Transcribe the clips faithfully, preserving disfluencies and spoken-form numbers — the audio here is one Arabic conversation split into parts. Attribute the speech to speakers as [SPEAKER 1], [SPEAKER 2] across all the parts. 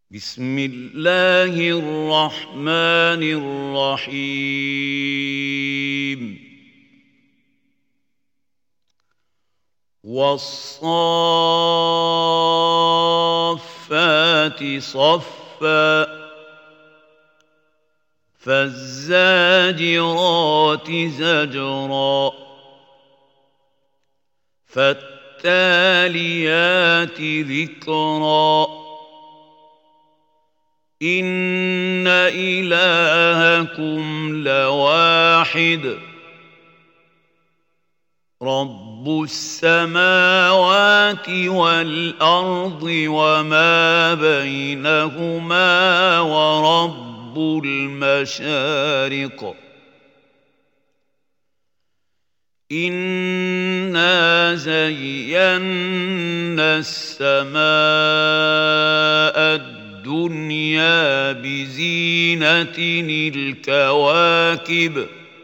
[SPEAKER 1] بسم الله الرحمن الرحيم والصافات صفا فالزاجرات زجرا فالتاليات ذكرا إن إلهكم لواحد رب السماوات والأرض وما بينهما ورب المشارق إنا زينا السماء الدنيا بزينة الكواكب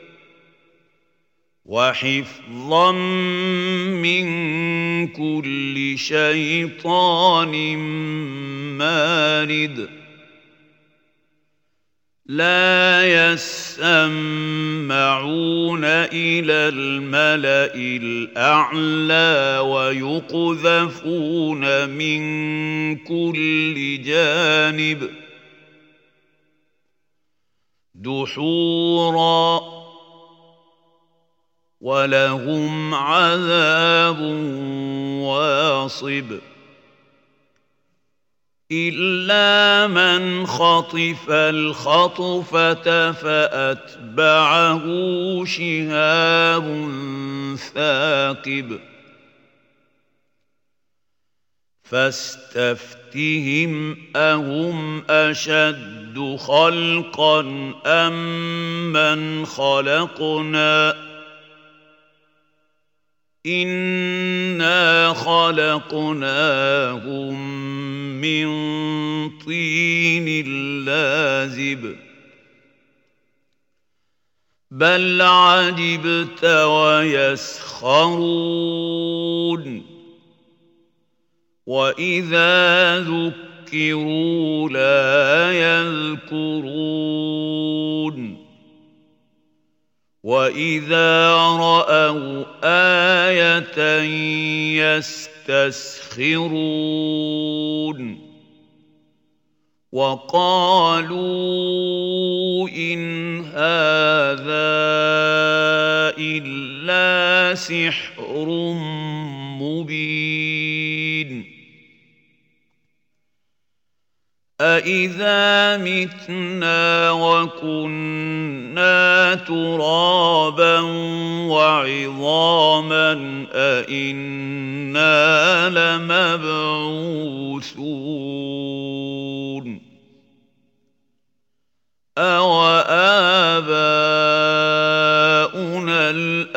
[SPEAKER 1] وحفظا من كل شيطان مارد لا يسمعون إلى الملأ الأعلى ويقذفون من كل جانب دحورا ولهم عذاب واصب إلا من خطف الخطفة فأتبعه شهاب ثاقب فاستفتهم أهم أشد خلقا أم من خلقنا إنا خلقناهم من طين لازب بل عجبت ويسخرون وإذا ذكروا لا يذكرون وإذا رأوا آية يستسخرون وقالوا إن هذا إلا سحر مبين أإذا متنا وكنا ترابا وعظاما أإنا لمبعوثون أوآباؤنا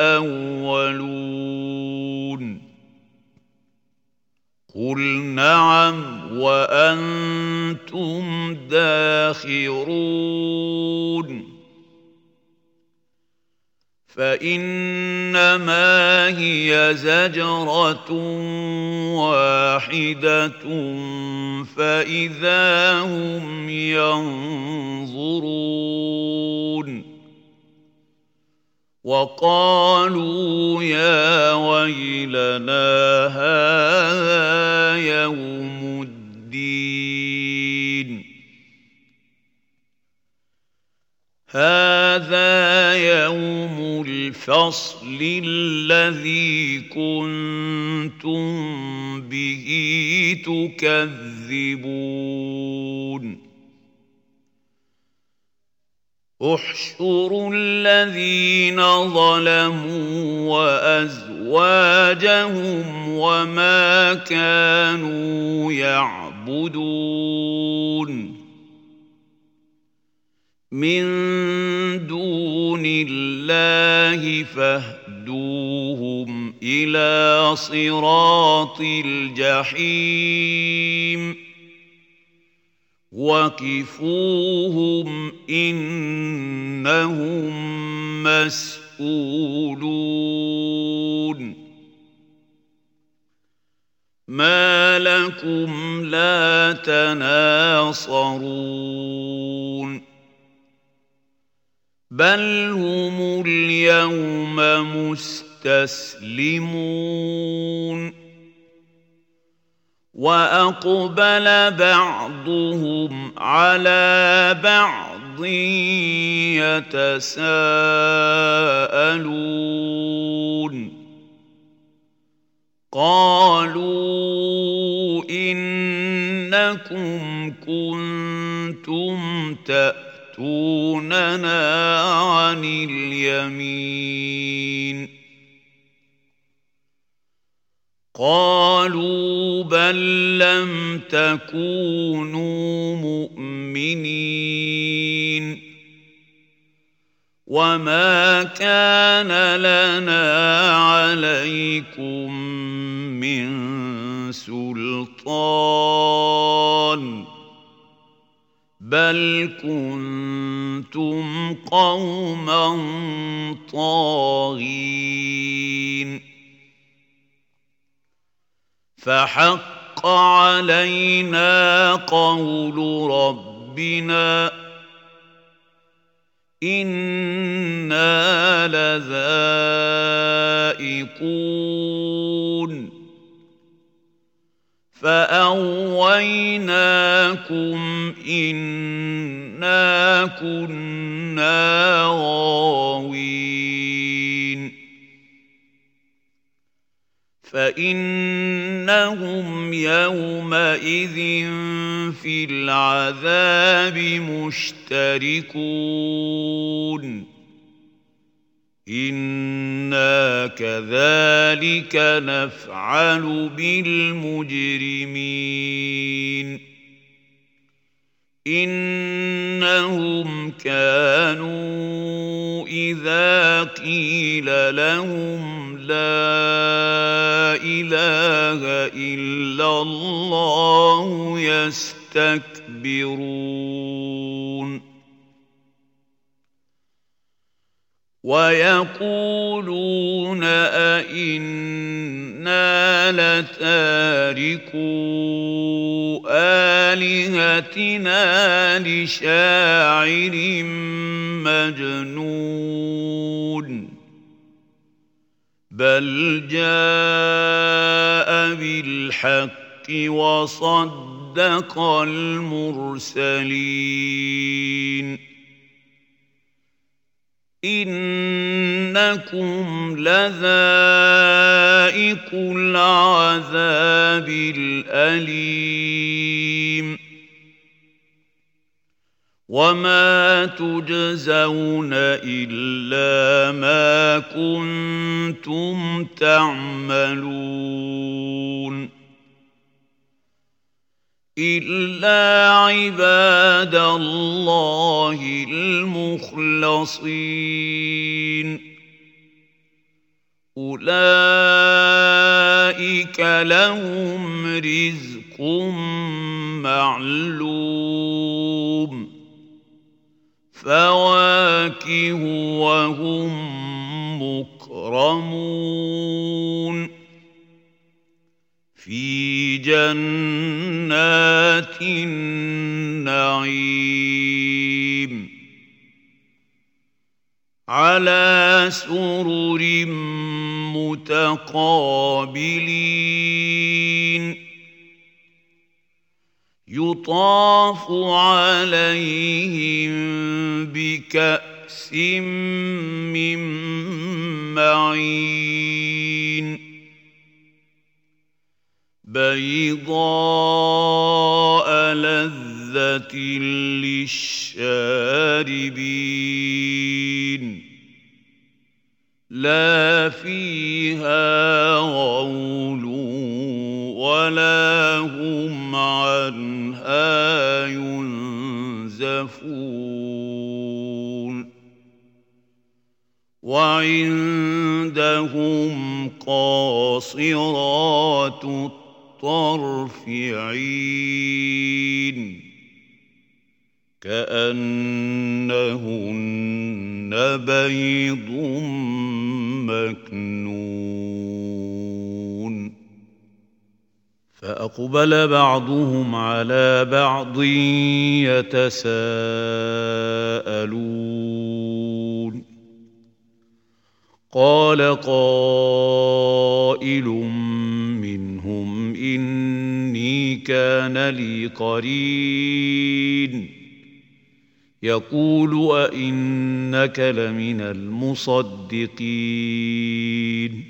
[SPEAKER 1] الأولون قل نعم وأنتم داخرون فإنما هي زجرة واحدة فإذا هم ينظرون وقالوا يا ويلنا هذا يوم الدين هذا يوم الفصل الذي كنتم به تكذبون احشروا الذين ظلموا وأزواجهم وما كانوا يعبدون من دون الله فاهدوهم إلى صراط الجحيم وقفوهم إنهم مسؤولون ما لكم لا تناصرون بل هم اليوم مستسلمون وأقبل بعضهم على بعض يتساءلون قالوا إنكم كنتم تأتوننا عن اليمين قالوا بل لم تكونوا مؤمنين وما كان لنا عليكم من سلطان بل كنتم قوما طاغين فحق علينا قول ربنا إنا لذائقون فأغويناكم إنا كنا غاوين فإنهم يومئذ في العذاب مشتركون إنا كذلك نفعل بالمجرمين إنهم كانوا إذا قيل لهم لا إله إلا الله يستكبرون ويقولون أئنا لتاركو آلهتنا لشاعر مجنون بل جاء بالحق وصدق المرسلين إنكم لذائق العذاب الأليم وما تجزون إلا ما كنتم تعملون إلا عباد الله المخلصين أولئك لهم رزق معلوم فواكه وهم مكرمون في جنات النعيم على سرر متقابلين يطاف عليهم بكأس من معين بيضاء لذة للشاربين لا فيها غول ولا هم عنها ينزفون وعندهم قاصرات الطرف عين كأنهن بيض مكنون فأقبل بعضهم على بعض يتساءلون قال قائل منهم إني كان لي قرين يقول أئنك لمن المصدقين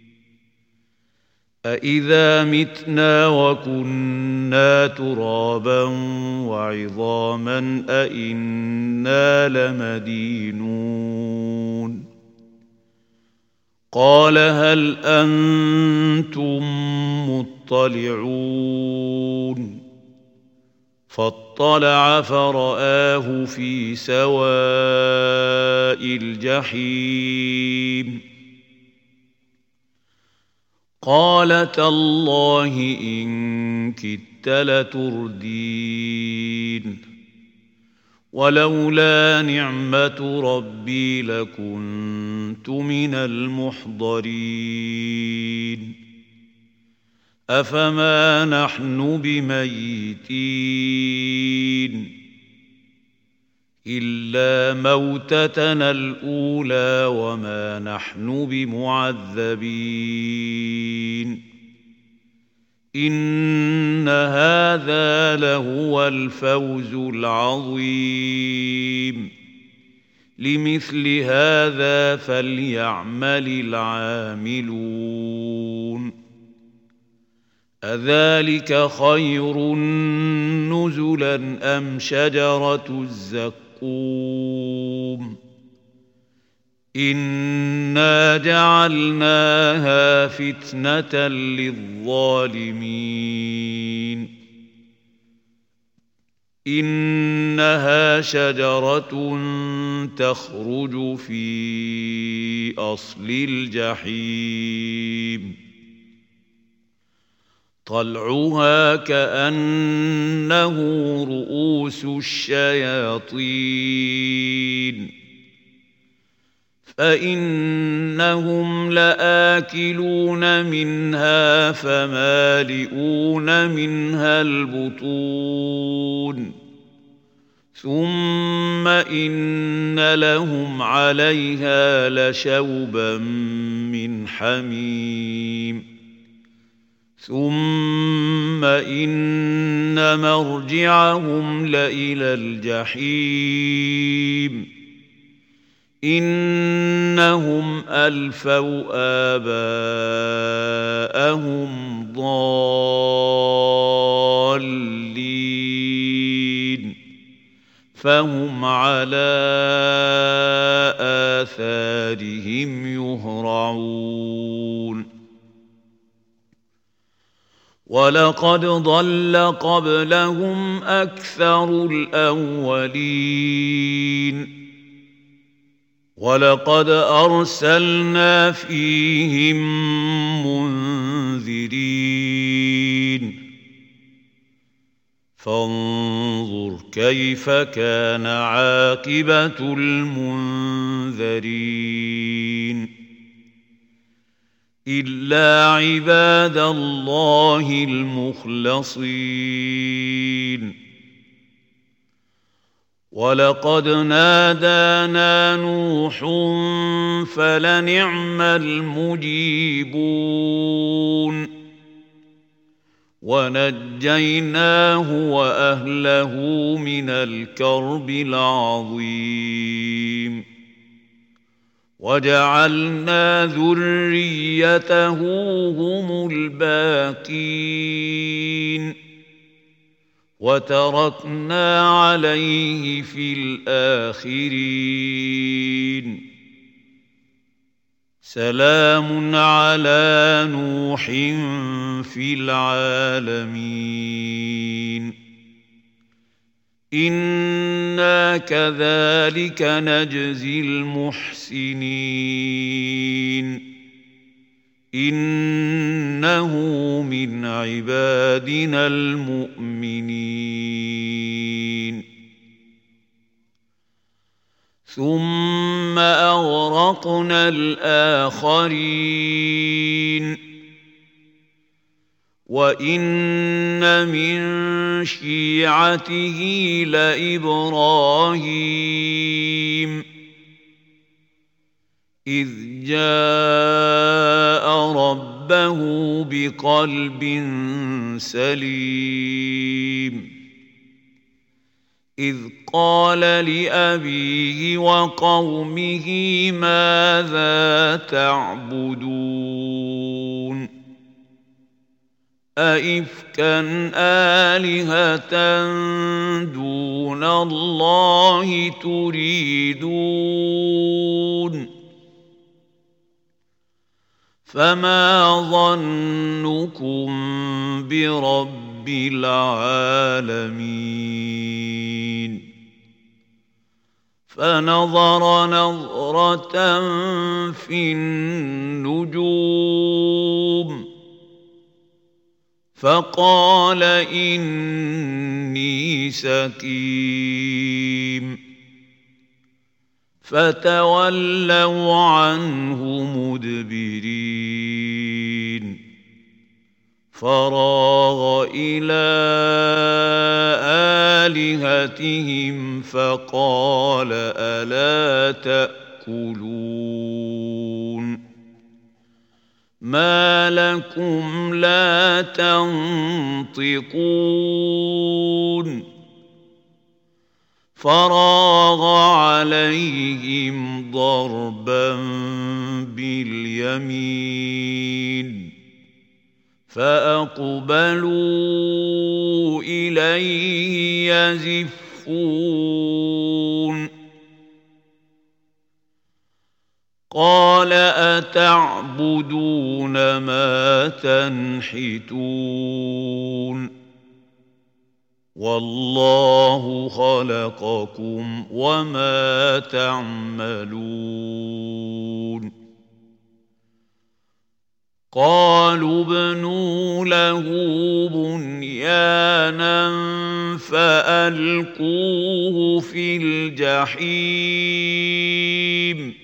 [SPEAKER 1] أإذا متنا وكنا ترابا وعظاما أإنا لمدينون قال هل أنتم مطلعون فاطلع فرآه في سواء الجحيم قال تالله إن كدت لتردين ولولا نعمة ربي لكنت من المحضرين أفما نحن بميتين إلا موتتنا الأولى وما نحن بمعذبين إن هذا لهو الفوز العظيم لمثل هذا فليعمل العاملون أذلك خير نزلا أم شجرة الزقوم إنا جعلناها فتنة للظالمين إنها شجرة تخرج في أصل الجحيم طلعها كأنه رؤوس الشياطين فإنهم لآكلون منها فمالئون منها البطون ثم إن لهم عليها لشوبا من حميم ثم إن مرجعهم لإلى الجحيم إنهم ألفوا آباءهم ضالين فهم على آثارهم يهرعون ولقد ضل قبلهم أكثر الأولين ولقد أرسلنا فيهم منذرين فانظر كيف كان عاقبة المنذرين إلا عباد الله المخلصين ولقد نادانا نوح فلنعم المجيبون ونجيناه وأهله من الكرب العظيم وجعلنا ذريته هم الباقين وتركنا عليه في الآخرين سلام على نوح في العالمين إنا كذلك نجزي المحسنين إنه من عبادنا المؤمنين ثم أغرقنا الآخرين وإن من شيعته لإبراهيم إذ جاء ربه بقلب سليم إذ قال لأبيه وقومه ماذا تعبدون أئفكا آلهة دون الله تريدون فما ظنكم برب العالمين فنظر نظرة في النجوم فقال إني سقيم فتولوا عنه مدبرين فراغ إلى آلهتهم فقال ألا تأكلون ما لكم لا تنطقون فراغ عليهم ضربا باليمين فأقبلوا إليه يزفون قال أتعبدون ما تنحتون والله خلقكم وما تعملون قالوا ابنوا له بنيانا فألقوه في الجحيم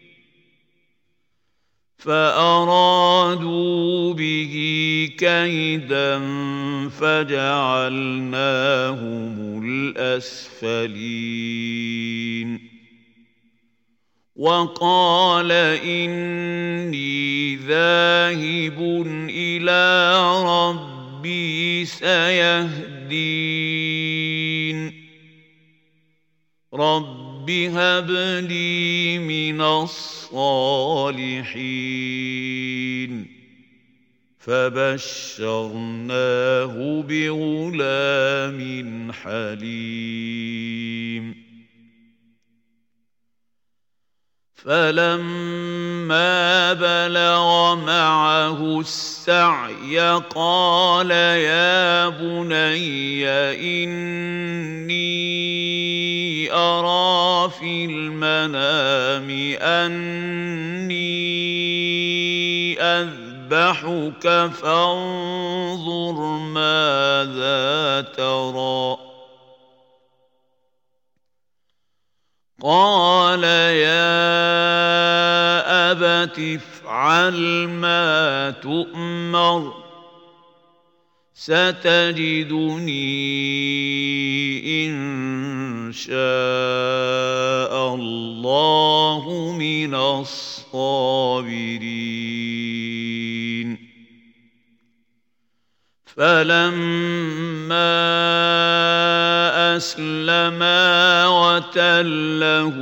[SPEAKER 1] فأرادوا به كيدا فجعلناهم الأسفلين وقال إني ذاهب إلى ربي سيهدين رب هب لي من الصالحين فبشرناه بغلام حليم فلما بلغ معه السعي قال يا بني إني أرى في المنام أني أذبحك فانظر ماذا ترى قال يا أبت افعل ما تؤمر ستجدني إن شاء الله من الصابرين فلما أسلما وتله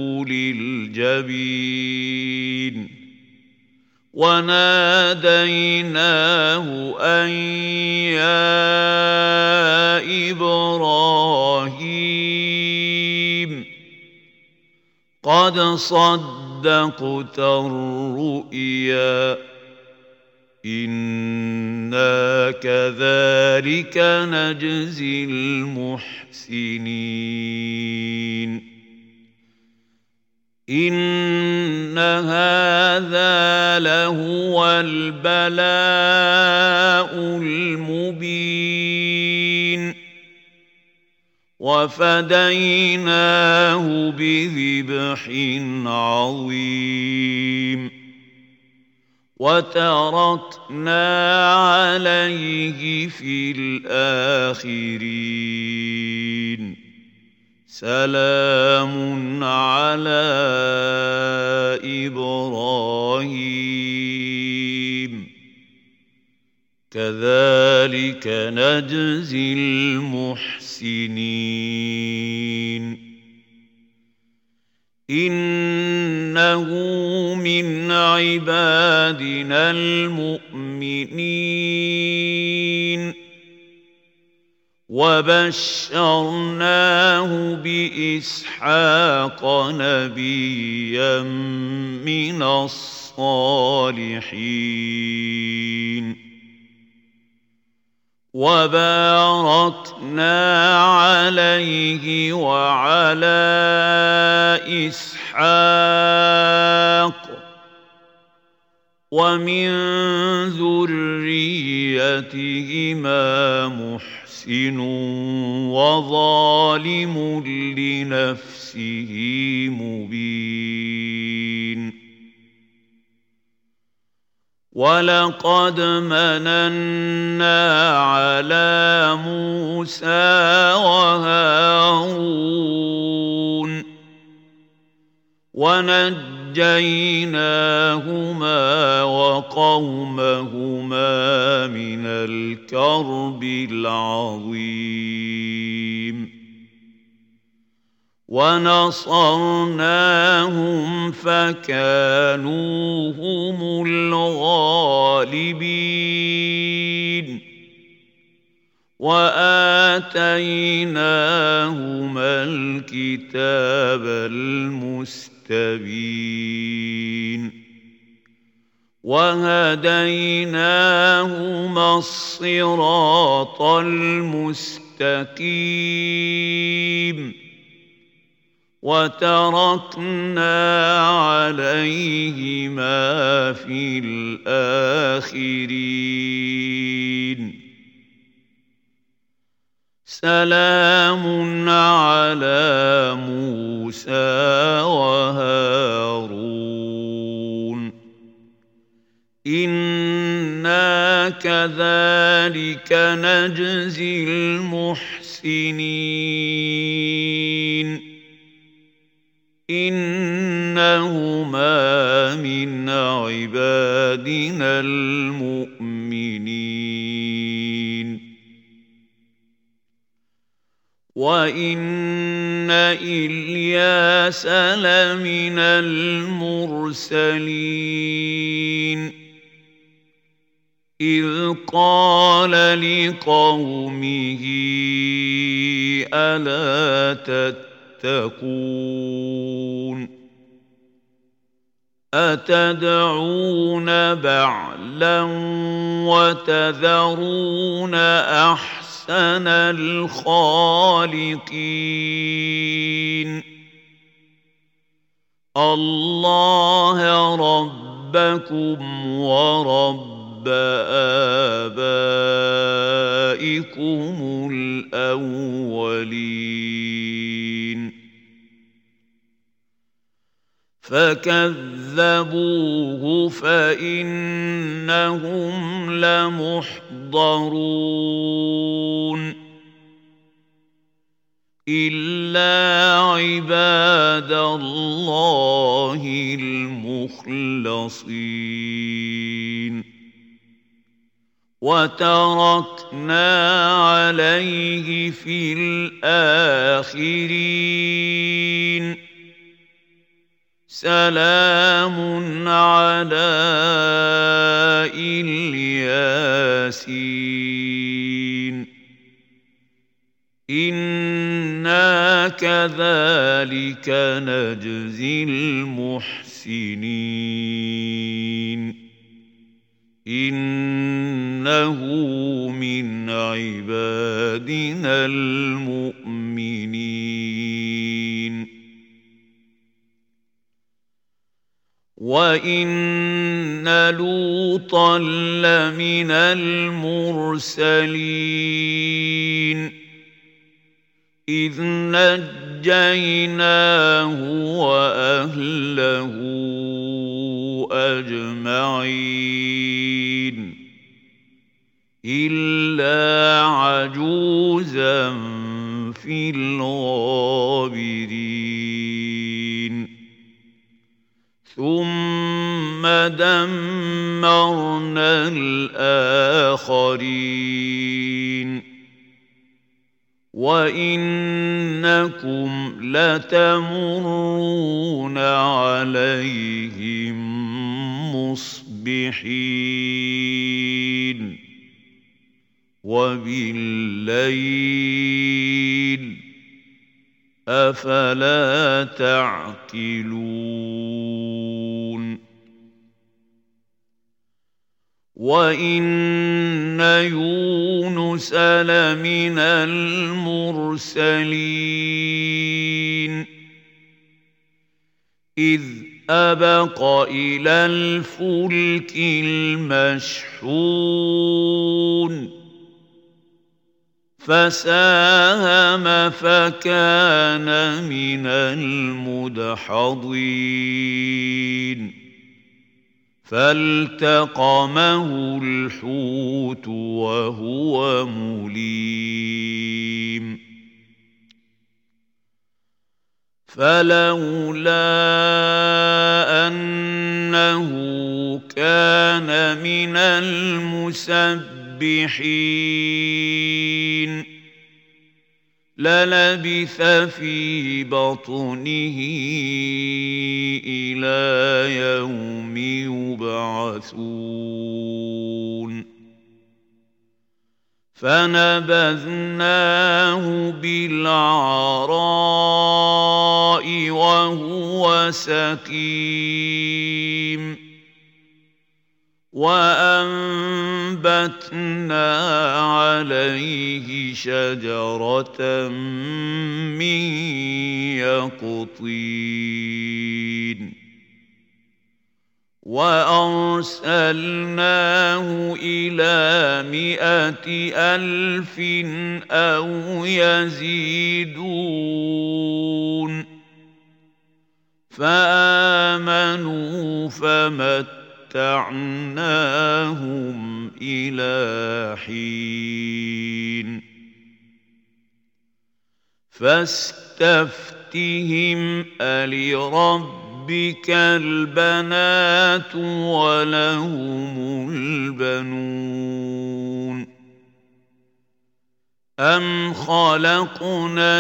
[SPEAKER 1] للجبين وناديناه أن يا إبراهيم قد صدقت الرؤيا إنا كذلك نجزي المحسنين إن هذا لهو البلاء المبين وفديناه بذبح عظيم وتركنا عليه في الآخرين سلام على إبراهيم كذلك نجزي المحسنين إنه من عبادنا المؤمنين وبشرناه بإسحاق نبيا من الصالحين وباركنا عليه وعلى إسحاق ومن ذريتهما محسن وظالم لنفسه مبين ولقد مننا على موسى وهارون ونجيناهما وقومهما من الكرب العظيم ونصرناهم فكانوا هم الغالبين وآتيناهما الكتاب المستبين وهديناهما الصراط المستقيم وتركنا عليهما في الآخرين سلام على موسى وهارون إنا كذلك نجزي المحسنين إنهما من عبادنا المؤمنين وإن إلياس لمن المرسلين إذ قال لقومه ألا تتقون أتدعون بعلا وتذرون أحسن الخالقين الله ربكم ورب آبائكم الأولين فكذبوه فإنهم لمحضرون إلا عباد الله المخلصين وتركنا عليه في الآخرين سلام على الياسين إنا كذلك نجزي المحسنين إنه من عبادنا المؤمنين وإن لوطا لمن المرسلين إذ نجيناه وأهله أجمعين إلا عجوزا في الغابرين ثم دمرنا الآخرين وإنكم لتمرون عليهم مصبحين وبالليل أفلا تعقلون وإن يونس لمن المرسلين إذ أبق إلى الفلك المشحون فساهم فكان من المدحضين فالتقمه الحوت وهو مليم فلولا أنه كان من المسبحين للبث في بطنه إلى يوم يبعثون فنبذناه بالعراء وهو سقيم وأنبتنا عليه شجرة من يقطين وأرسلناه إلى مائة ألف أو يزيدون فآمنوا فمتعوا متعناهم إلى حين فاستفتهم ألربك البنات ولهم البنون أم خلقنا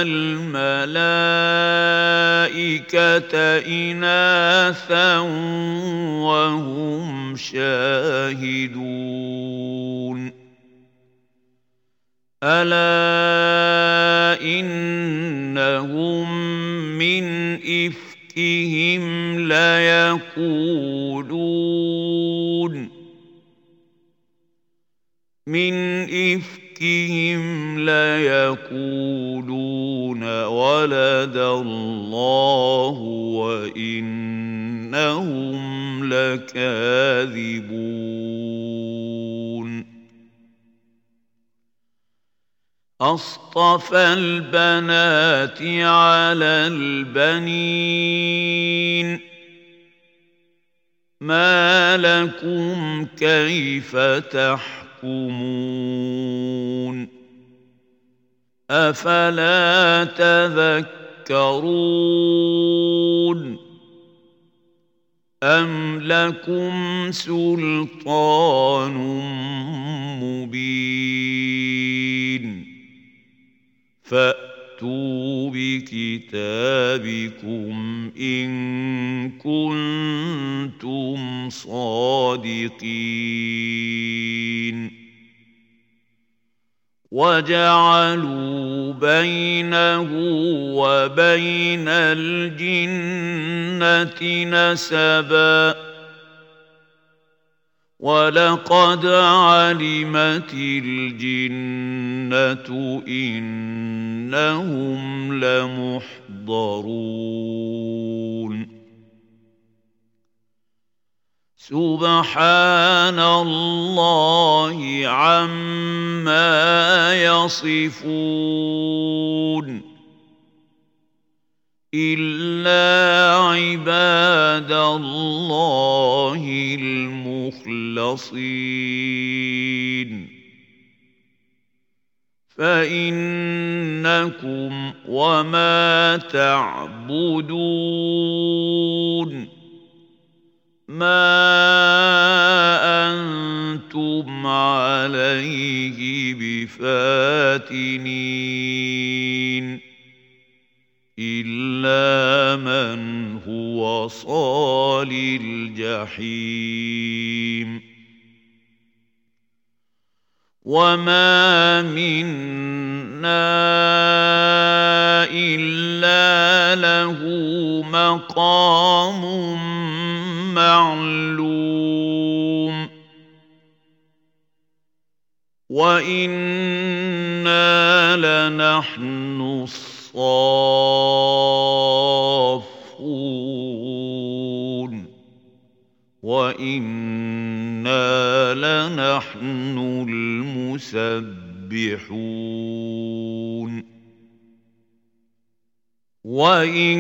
[SPEAKER 1] الملائكة إناثا وهم شاهدون ألا إنهم من إفكهم ليقولون من إفكهم إفكهم ليقولون ولد الله وإنهم لكاذبون أصطفى البنات على البنين ما لكم كيف تحكمون أفلا تذكرون أم لكم سلطان مبين فأتوا بكتابكم إن كنتم صادقين وجعلوا بينه وبين الجنة نسبا ولقد علمت الجنة إنهم لمحضرون سبحان الله عما يصفون إلا عباد الله المخلصين فإنكم وما تعبدون ما أنتم عليه بفاتنين إلا من هو صال الجحيم وما منا إلا له مقام معلوم وإنا لنحن الصافون وإنا لنحن المسبحون وإن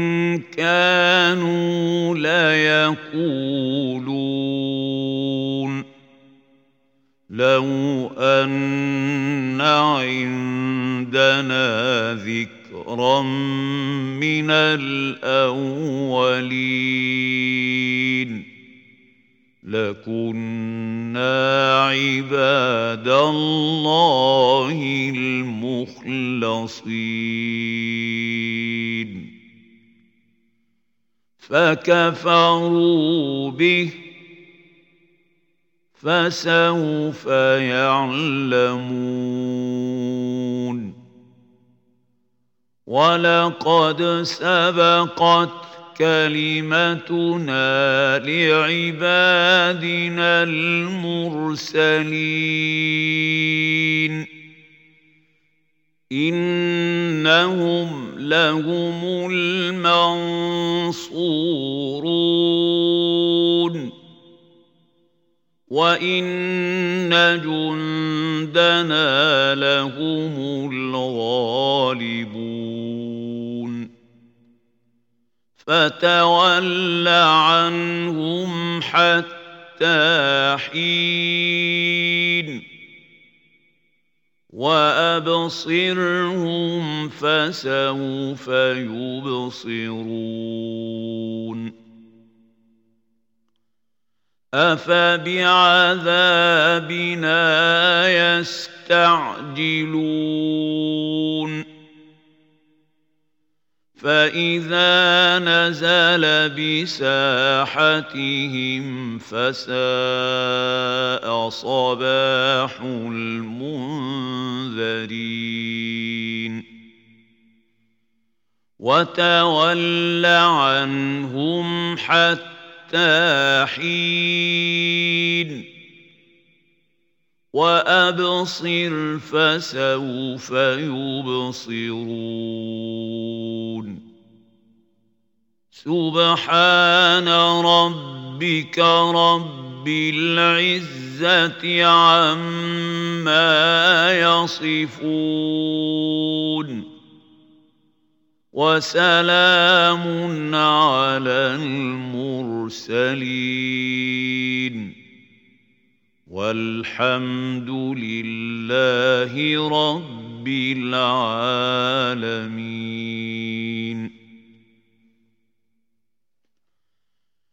[SPEAKER 1] كانوا ليقولون لو أن عندنا ذكرا من الأولين لكنا عباد الله المخلصين فكفروا به فسوف يعلمون ولقد سبقت كلمتنا لعبادنا المرسلين إنهم لهم المنصورون وإن جندنا لهم الغالبون فتول عنهم حتى حين وأبصرهم فسوف يبصرون أفبعذابنا يستعجلون فإذا نزل بساحتهم فساء صباح المنذرين وتول عنهم حتى حين وأبصر فسوف يبصرون سبحان ربك رب العزة عما يصفون وسلام على المرسلين والحمد لله رب العالمين.